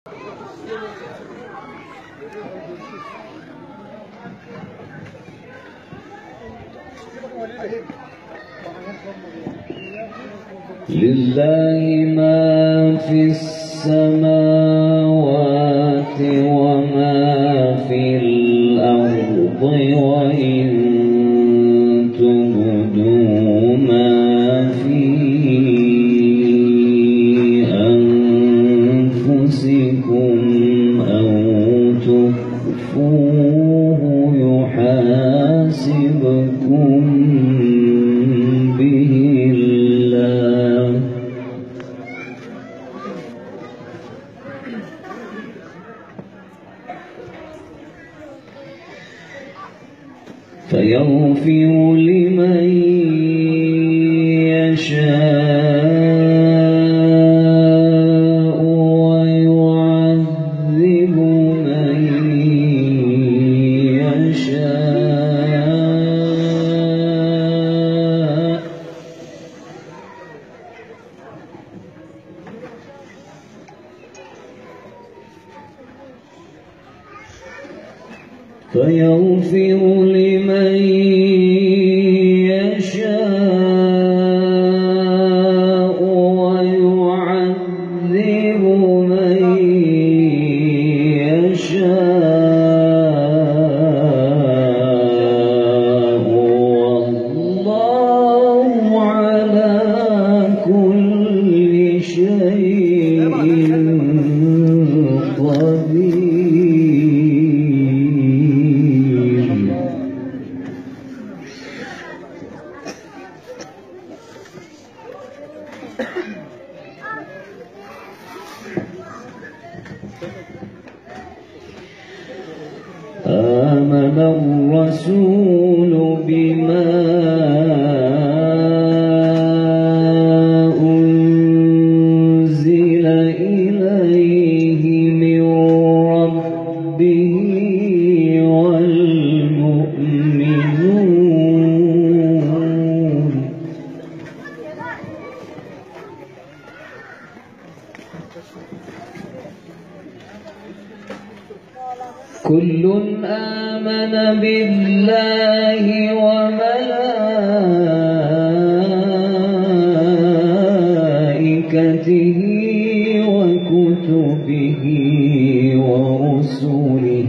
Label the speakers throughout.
Speaker 1: لله ما في السماوات وما في الأرض وإن تبدوا ما في أنفسكم أو تخفوه يحاسبكم به الله فيغفر لمن يشاء ويعذب من يشاء فيغفر لمن يشاء ويعذب من يشاء والله على كل شيء قدير. آمن الرسول بما أنزل إليه من ربه والمؤمنون كل آمن بالله وملائكته وكتبه ورسله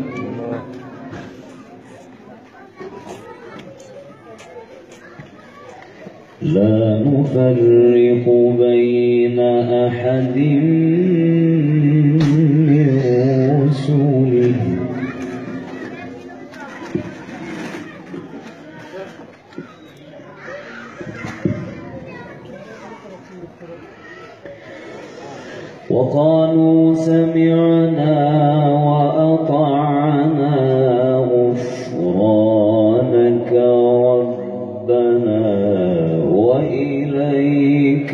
Speaker 1: لا نفرق بين أحد من رسله وقالوا سمعنا وأطعنا غفرانك ربنا وإليك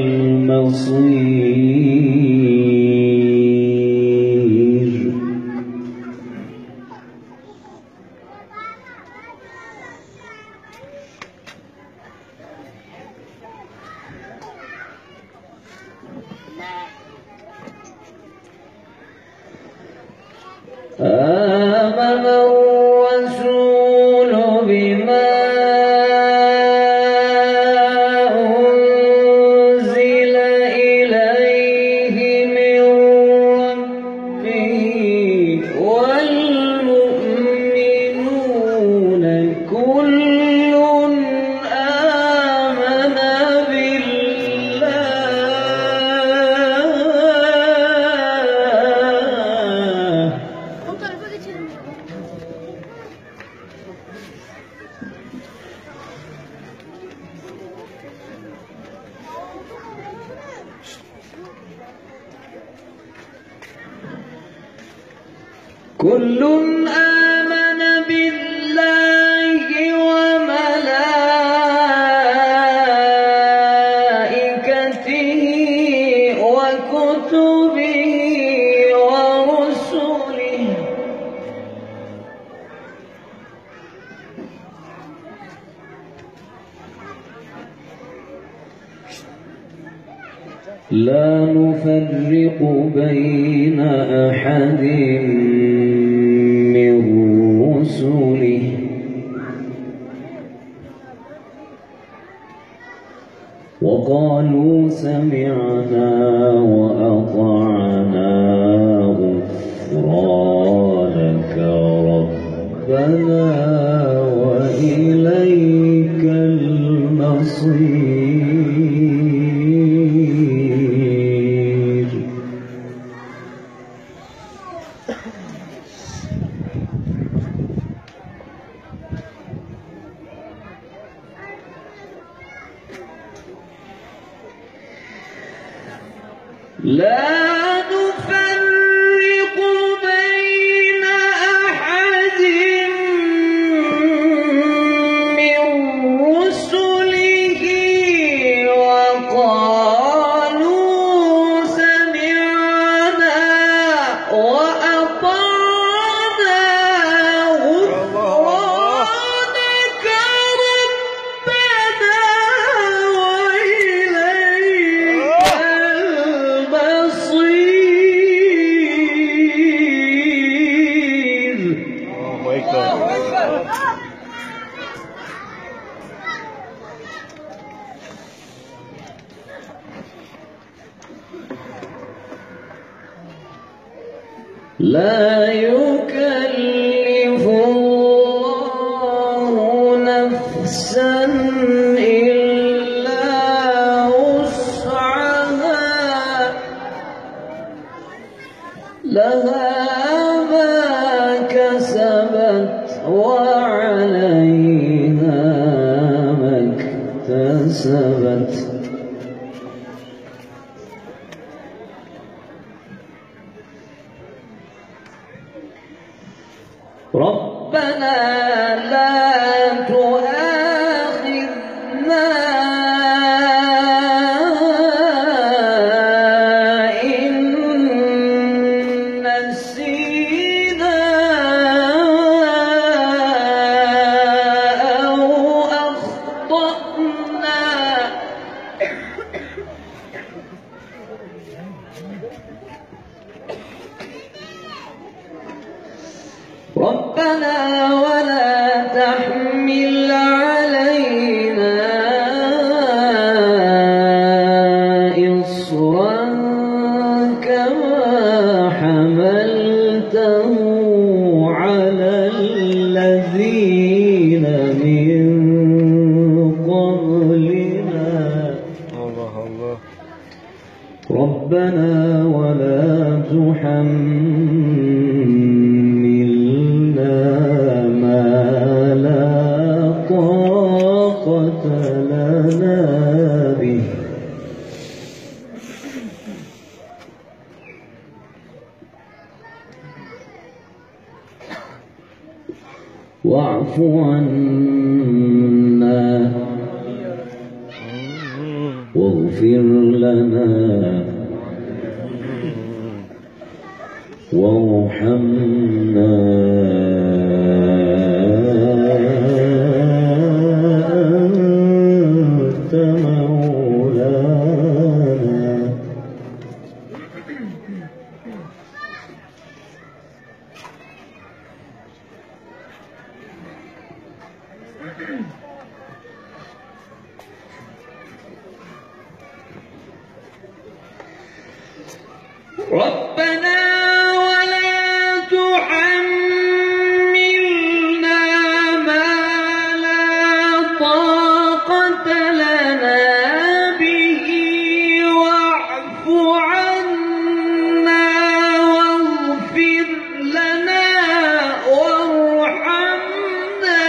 Speaker 1: المصير. آمن الرسول بما أنزل إليه من ربه والمؤمنون كل آمن كل آمن بالله وملائكته وكتبه ورسله لا نفرق بين أحد من رسله وقالوا سمعنا وأطعنا غفرانك ربنا وإليك المصير. لا نفرق بين أحد من رسله وقالوا سمعنا وأطعنا غفرانك ربنا وإليك لا يكلف الله نفسا إلا وسعها لها ما كسبت وعليها ما اكتسبت. ربنا لا تؤاخذنا إن نسينا أو أخطأنا ربنا ولا تحمل علينا إصرا كما حملته على الذين من قبلنا. الله ربنا ولا تحملنا ما لا طاقة لنا به واعف عنا واغفر لنا وارحمنا أنت مولانا. ربنا ولا تحملنا ما لا طاقة لنا به واعف عنا واغفر لنا وارحمنا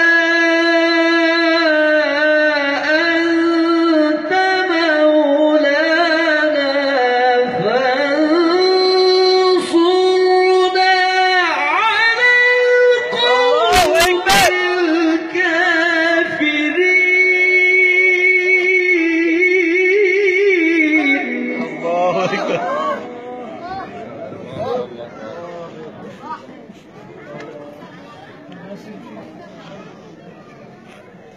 Speaker 1: أنت مولانا فانصرنا على القوم الكافرين. الله أكبر.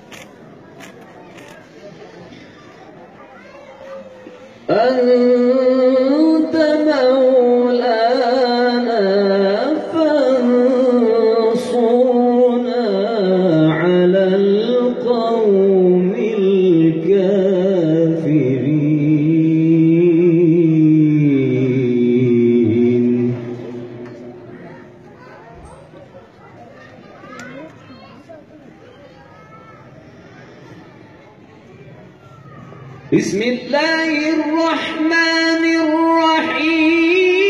Speaker 1: أن بسم الله الرحمن الرحيم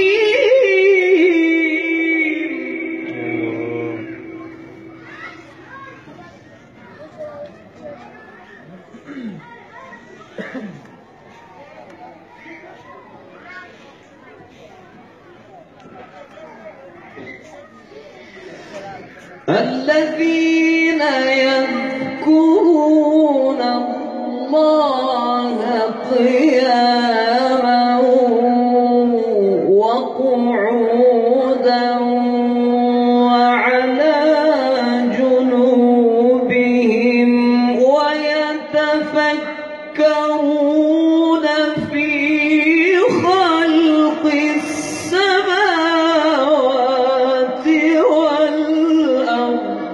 Speaker 1: الذين يذكرون الله قياما وقعودا وعلى جنوبهم ويتفكرون في خلق السماوات والأرض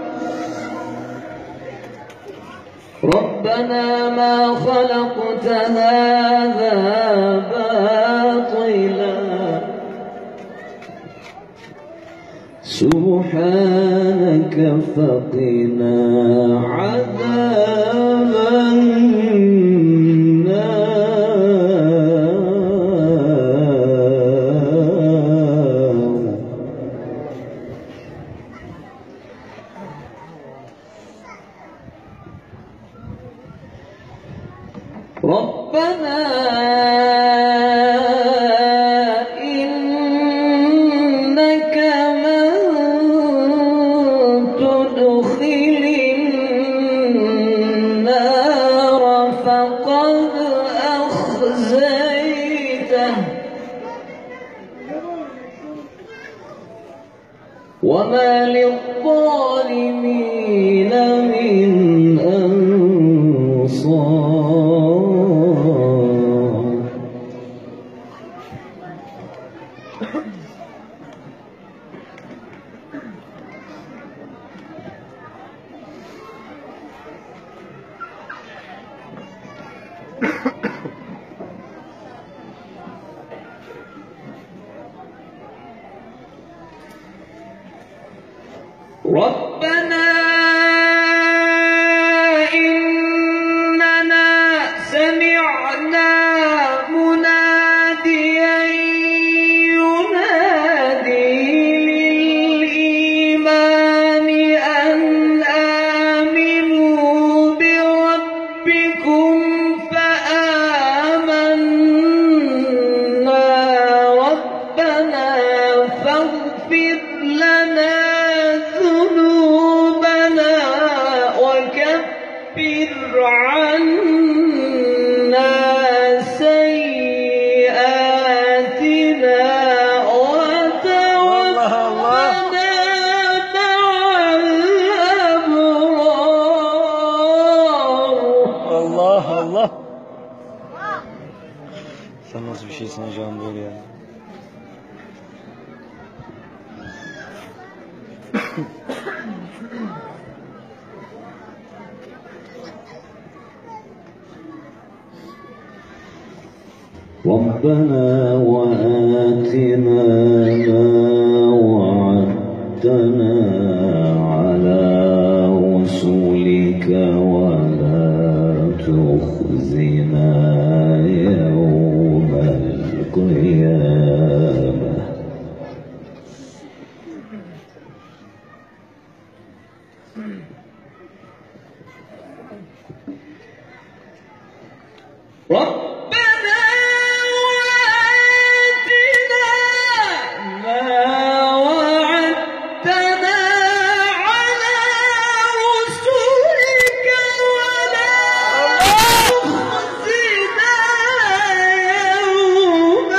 Speaker 1: ربنا ما خلقت هذا باطلا سبحانك فقنا عذاب النار ربنا إنك من تدخل النار فقد أخزيته وما للظالمين من أنصار ربنا إننا سمعنا مناديا ينادي للإيمان أن آمنوا بربكم فآمنا ربنا فاغفر لنا ذنوبنا وكفر عنا سيئاتنا وتوفنا مع الأبرار.
Speaker 2: Allah Allah. Sen nasıl bir şeysin hocam böyle ya?
Speaker 1: ربنا وآتنا ما وعدتنا على رسلك ولا تخزنا يوم القيامة ربنا وآتنا ما وعدتنا على رسلك ولا تخزنا يوم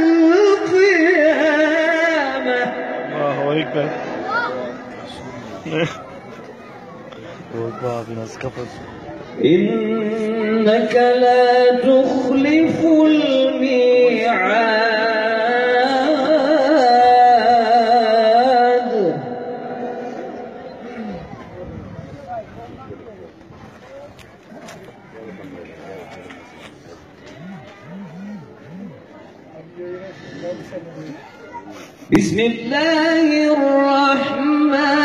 Speaker 1: القيامة.
Speaker 2: Allahu Ekber. Yok be abi nasıl kapatsın?
Speaker 1: إنك لا تخلف الميعاد بسم الله الرحمن